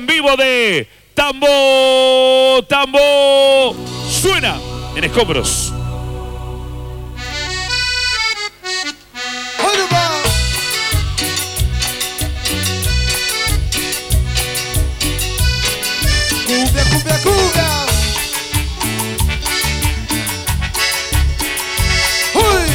en vivo de Tambo. Tambo suena en Escombros. Cumbia, cumbia, cumbia. ¡Uy!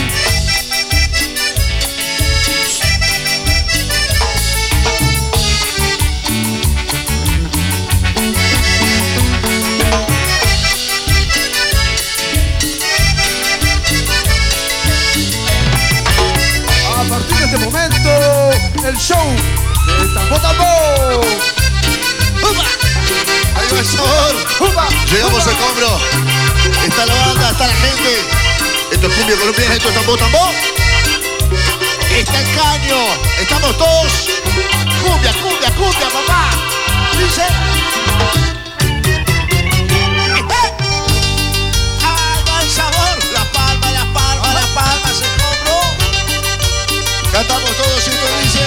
A partir de este momento, el show de Tambo Tambo. ¡Upa! Ahí va el sabor. Llegamos a Escombros. Está la banda, está la gente. Esto es cumbia colombiana, esto es Tambo Tambo. Está el caño. Estamos todos. Cumbia, cumbia, cumbia, papá. Dice. Ahí va el sabor. La palma, la palma, la palma se compró. Cantamos todos y esto dice.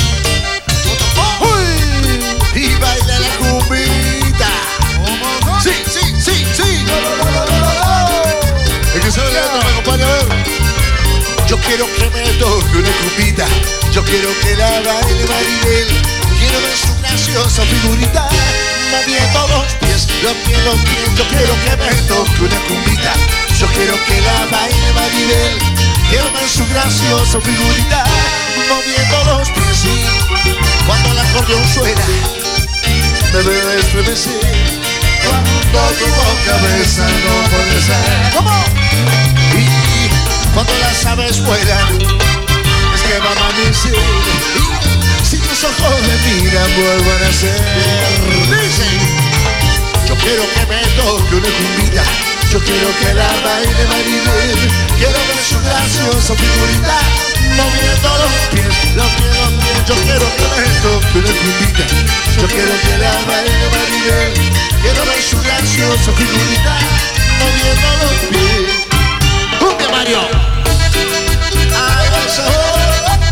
Y baila la cumbita. Sí, sí, sí, sí. El que sabe la letra me acompaña a ver. Yo quiero que me toque una cumbita. Yo quiero que la baile Maribel. Quiero ver su graciosa figurita moviendo los pies, los pies, los pies. Yo quiero que me toque una cumbita. Yo quiero que la baile Maribel. Quiero ver su graciosa figurita moviendo los pies. Y cuando el acordeón suena me veo estremecer. Cuando tu boca besa no puede ser. ¿Cómo? Y cuando las aves vuelan es que va a amanecer. Y si tus ojos me miran vuelvan a ser. Dicen, yo quiero que me toque una cumbita. Yo quiero que la baile Maribel. Quiero ver su graciosa figurita moviendo los pies, los pies, los pies. Yo quiero que me toque una cumbita. Yo quiero que la baile Maribel. Quiero ver su graciosa figurita moviendo los pies. ¡Cumbia, Mario! ¡Ay, el sabor!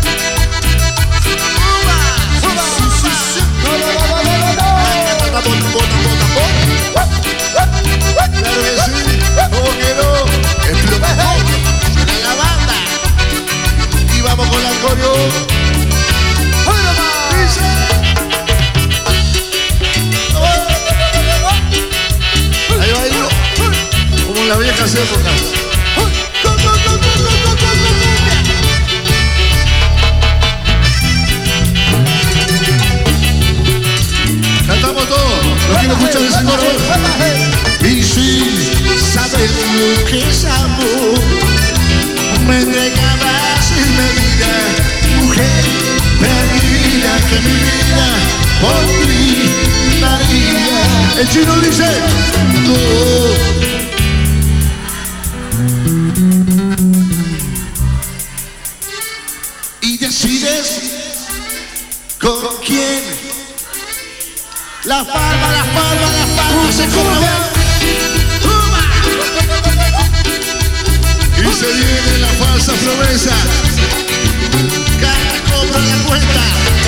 ¡Uba! ¡Uba! ¡Claro que sí! ¿Cómo que no? ¡Explotó! ¡Suena la banda! Y vamos con la coreo. ¡Dice! Ahí va el como la vieja época. Cantamos todos. Lo quiero escuchar ese coro. Y si sabes lo que es amor, me entregabas sin medida, mujer, perdida que mi vida por ti daría. El chino dice, no. Y decides con quién. La palma, la palma, la palma se cobra. Y se viene la falsa promesa. Cada cobra la cuenta.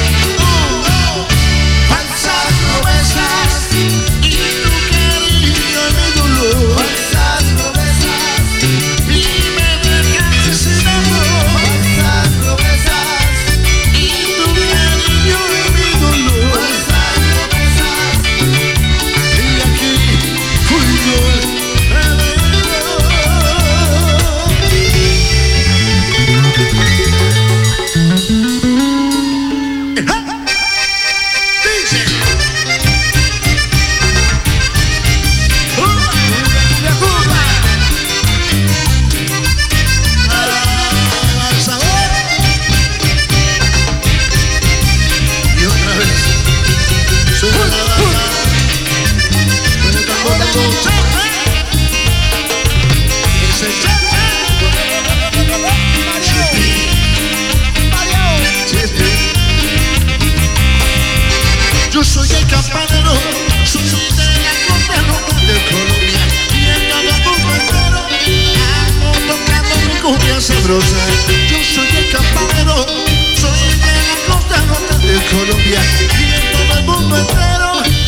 Falsas promesas. Y tu cariño y mi dolor. Falsas promesas. Y me dejaste sin amor. Falsas promesas. Y tu cariño y mi dolor. Falsas promesas. Y aquí fui yo el yo soy el campanero, soy de la costa roja de Colombia. Y en cada mundo entero amo tocando mi cumbia sabrosa. Yo soy el campanero, soy de la costa roja de Colombia. Y en todo el mundo entero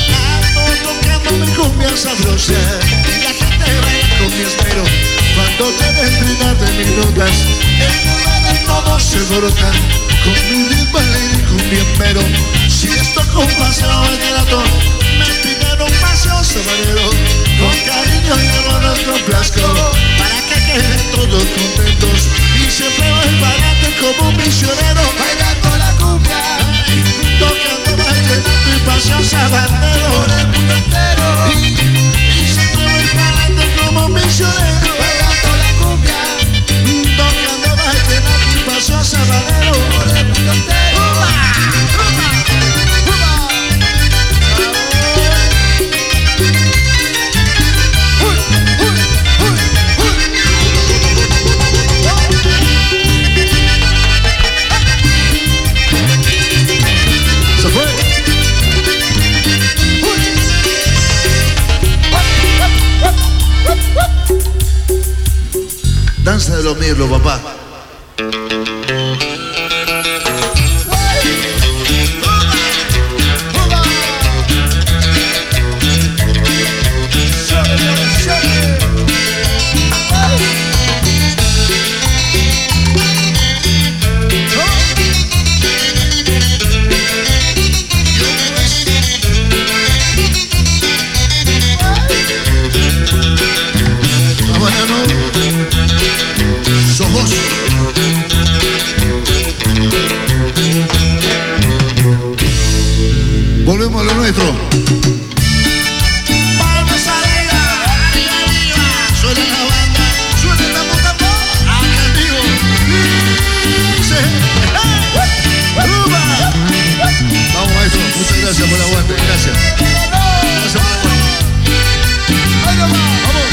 sabrosa y la gente baila con mi esmero. Cuando tienen 30 minutos, en lugar de todos se brotan con mi ritmo y con mi esmero. Si esto con paseo vallenato, me piden un paseo sabanero. Con cariño llevo nuestro plasco para que queden todos contentos y siempre voy para adelante como un misionero, bailando la cumbia, tocando vallenato y paseo sabanero por el mundo entero. Y siempre voy para adelante como un misionero, bailando la cumbia, tocando vallenato y paseo sabanero por el mundo entero. Danza de los mirlos, papá. Volvemos a lo nuestro. Palmas arriba, arriba, arriba. Suena la banda, suena el tambor, tambor. Acá en vivo. Sí. Vamos, maestro. Muchas gracias por el aguante. Gracias. Gracias por el aguante. Vamos.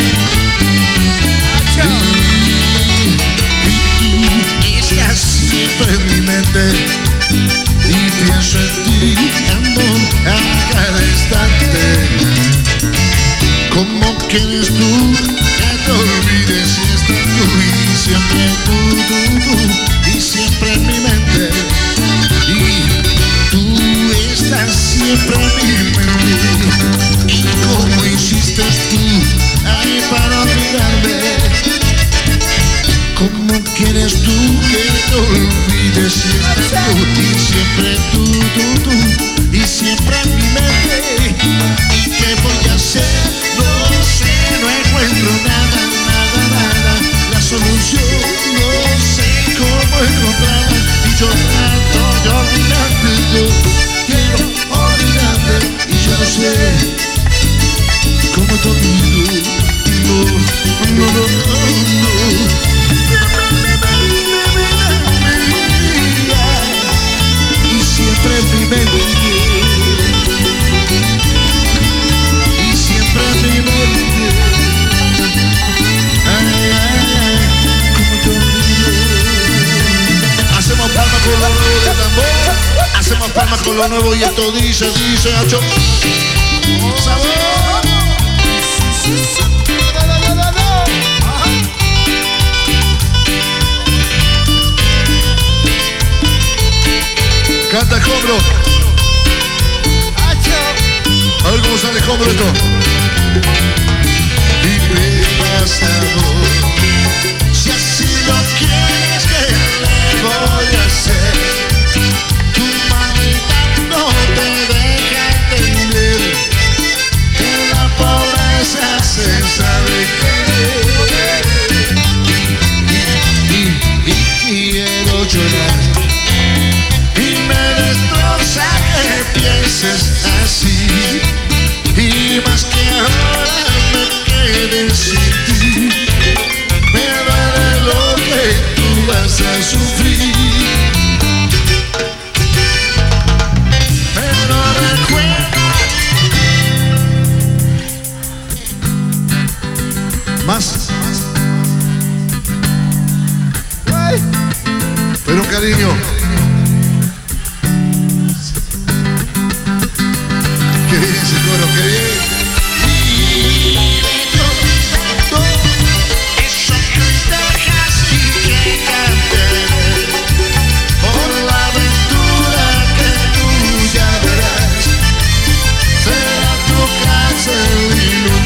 Y estás siempre en mi mente. Y pienso en ti, amor, a cada instante. ¿Cómo quieres tú que te olvides si estás tú y siempre tú, y siempre en mi mente? Y tú estás siempre en mi mente. ¿Y cómo hiciste tú ahí para olvidarme? ¿Cómo quieres tú que te olvides si estás tú y siempre tú, y siempre en mi mente? ¿Y qué voy a hacer? No sé, no encuentro nada, nada, nada. La solución no sé cómo encontrarla. Y yo trato de olvidarte, yo quiero olvidarte. Y yo no sé cómo te olvido. No, no, no, no, no. Y siempre en mi mente, y siempre en mi mente. Ay, ay, ay, como te olvido. Hacemos palmas con lo nuevo de tambor, hacemos palmas con lo nuevo y esto dice, hacho. ¡Sabor! Canta el hombro. A ver cómo sale el hombro esto. Dime pasado, si así lo quieres, ¿qué le voy a hacer? Tu mamita no te deja entender que la pobreza se sabe querer. Y quiero llorar. Pienses así, y más que ahora me quede sin ti, me duele lo que tú vas a sufrir, pero recuerda más, pero cariño. Qué bien ese coro, qué bien. Eso que dejas y que cambiaré por la aventura que tú ya verás. Será tu casa el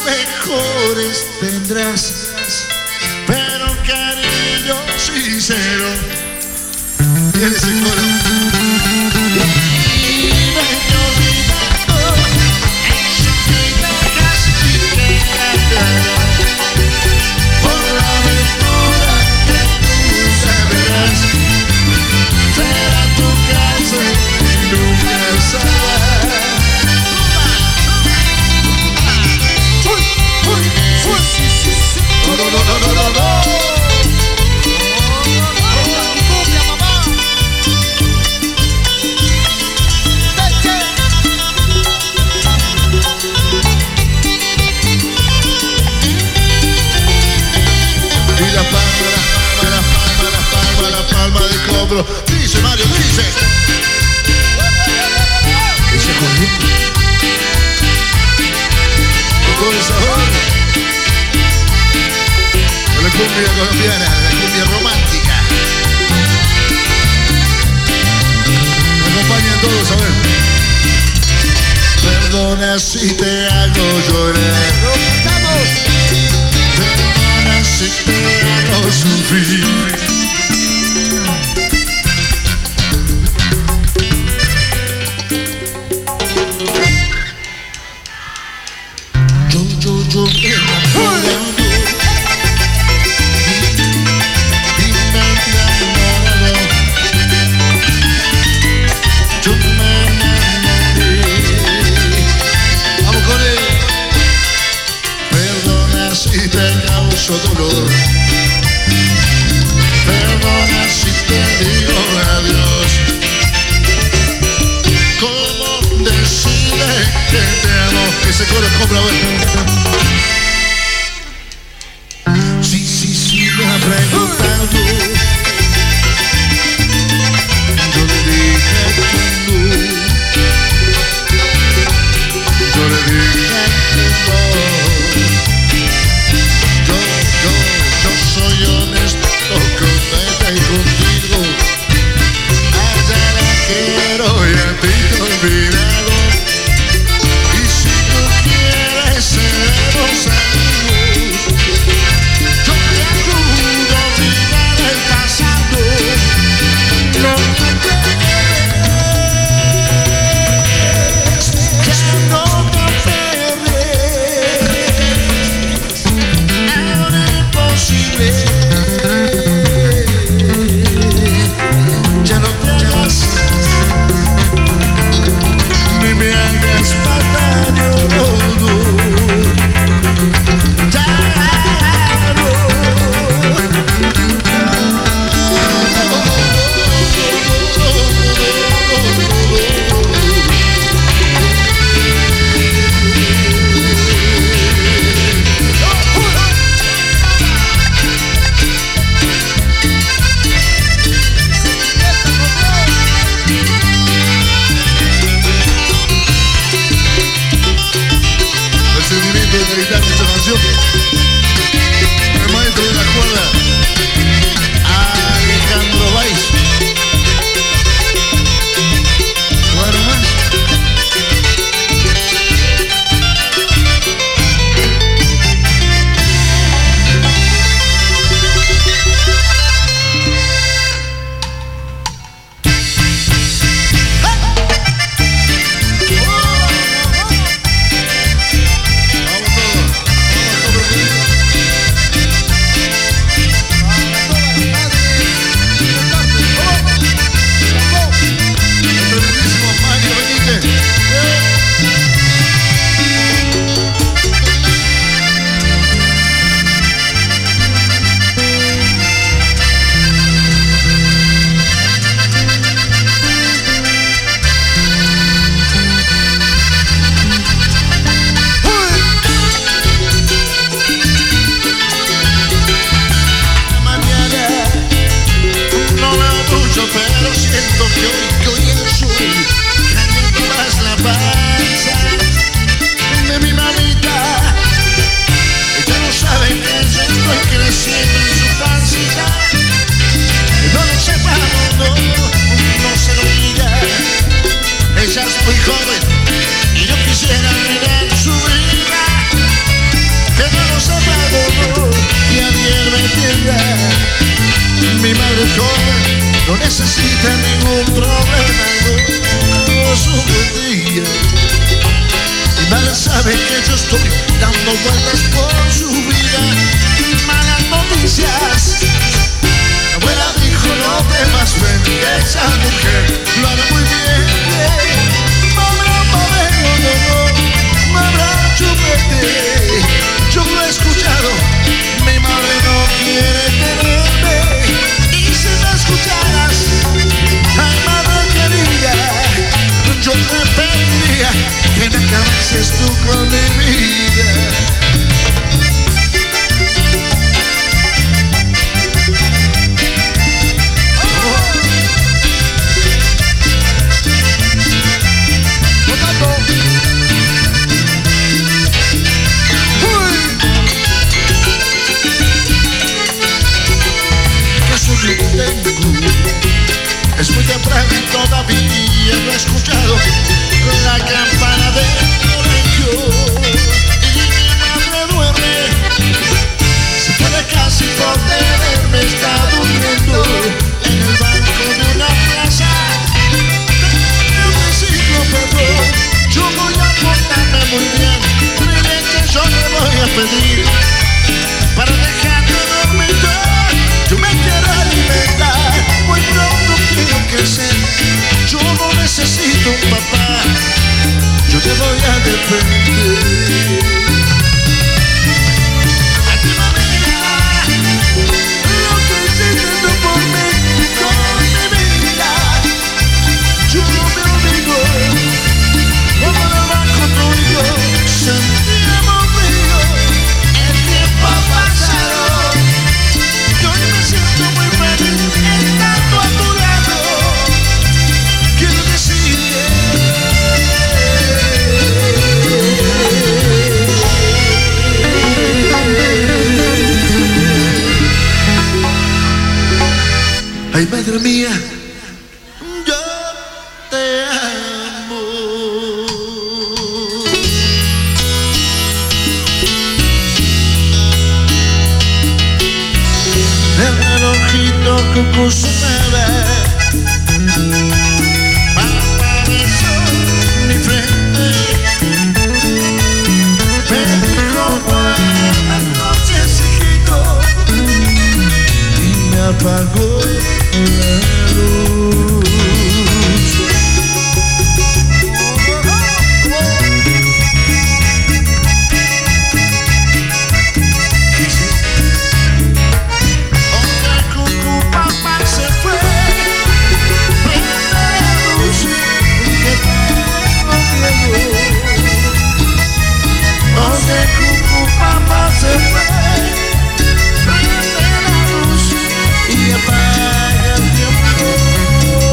mejores tendrás, pero cariño sincero. Y ese coro. Y vete olvidando eso que dejas y que cambiará por la aventura que tú sabrás. Será tu casa y nunca sabrás. No. Y la palma de cobro. Dice Mario, dice. Dice corriendo. Con el sabor. La cumbia colombiana, la cumbia romántica. Me acompañan todos a ver. Perdona si te hago llorar. Perdona si te hago sufrir. Yo enamorado. Vamos con él. Perdona si te causo dolor. Perdona si te digo adiós. ¿Cómo decirle que te amo? Ese coro es compra, Sí, me ha preguntado. Yo le dije que no. Yo le dije que no. Yo soy honesto con ella y contigo. A ella la quiero y a ti te he olvidado. Y si tú quieres seremos amigos. Yo te ayudo a olvidar el pasado. No me entregues, ya no te aferres. Ahora es imposible. Ya no te hagas, ni me hagas falta, no. El sentimiento de gritar esta canción. El maestro de la cuerda, Alejandro Valls. Bueno más. Pero siento que hoy estoy caliento más la panza de mi mamita. Ella no sabe que yo estoy creciendo en su pancita. No lo sepamos, no se lo diga. Ella es muy joven y yo quisiera mirar su vida. muy joven, no necesita ningún problema, no es un buen día. Y mal sabe que yo estoy dando vueltas por su vida. Malas noticias. La abuela dijo no temas, ven, que esa mujer lo hará muy bien. No habrá modelo, no habrá chupete. Yo lo he escuchado, mi madre no quiere tenerme. Y si me escucharas, ay madre querida, yo te pediría que me acabases tú con mi vida. Es muy temprano y todavía no he escuchado la campana del colegio. Y mi madre duerme, se puede casi por tenerme, está durmiendo en el banco de una plaza. Necesito perdón, yo voy a portarme muy bien. Mire que yo le voy a pedir para dejarme dormir. Yo me quiero alimentar, muy pronto quiero crecer. Yo no necesito un papá, yo te voy a defender. A ti mamá, lo que hiciste tú por mí, con mi vida. Yo no me olvido, como en el banco tuyo, sentíamos río, el tiempo ha pasado. Me siento muy feliz estando a tu lado. Quiero decirte ay, madre mía, yo te amo. El relojito que puso nueve apareció en mi frente. Me dijo buenas noches, hijito, y me apagó la luz. Papá se fue, prende la luz y apaga el tiempo.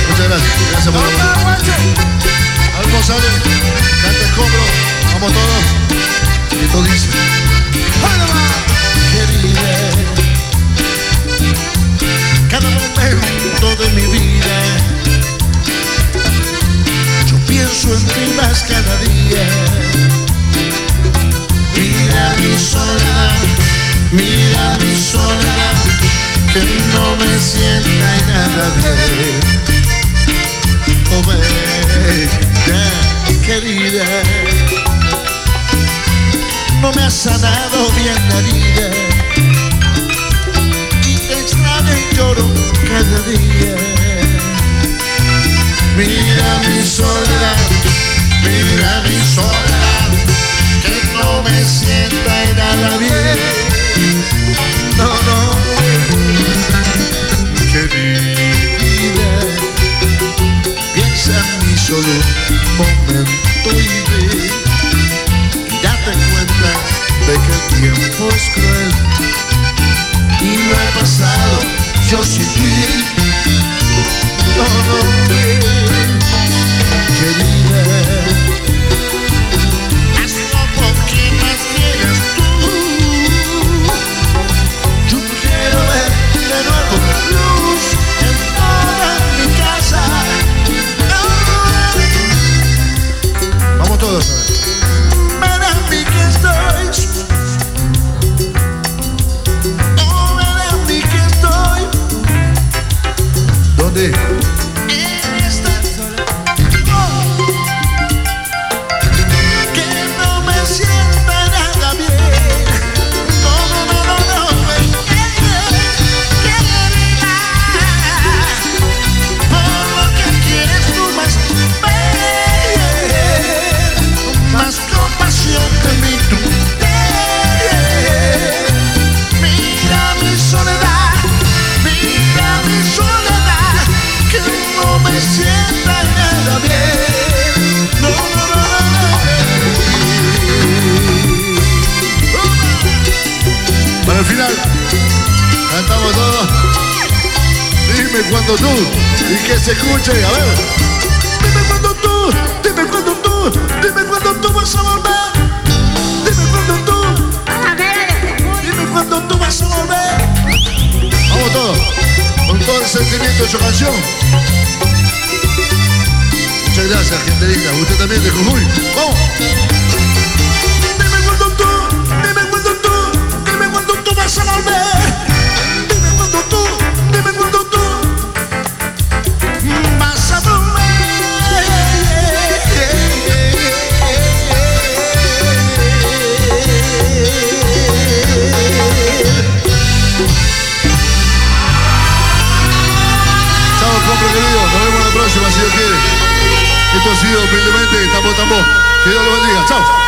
Muchas gracias. Gracias por la mano. Algo sale. Canta Escombro. Vamos todos. Y esto dice. Querida, cada momento de mi vida yo pienso en ti más cada día. Mira mi soledad, que no me sienta en nada bien. Oh, baby, querida, no me ha sanado bien la vida y te extraño y lloro cada día. Mira mi soledad, que no me sienta en nada bien. No, querida, piensa en mí solo un momento y ve. Date cuenta de que el tiempo es cruel y lo he pasado yo sin ti. No, querida, hazlo con quien más quieras tú. Yo quiero ver de nuevo luz en toda mi casa. Vamos todos a ver. ¿Dónde? En esta que no me sienta nada bien. No, querida, por lo que quieres tú más, más compasión de mí tú. Mira mi soledad, que no me sienta nada bien. No. Para el final, cantamos todos. Dime cuando tú, y que se escuche, a ver. Dime cuando tú vas a volver. Dime cuando tú vas a volver. Vamos todos. Con todo el sentimiento de su canción. Muchas gracias, gente linda. Usted también de Jujuy. ¡Vamos! Dime cuando tú vas a volver. Dime cuando tú vas a volver. Compro querido, nos vemos la próxima si Dios quiere. Esto ha sido humildemente Tambo Tambo. Que Dios lo bendiga. Chao.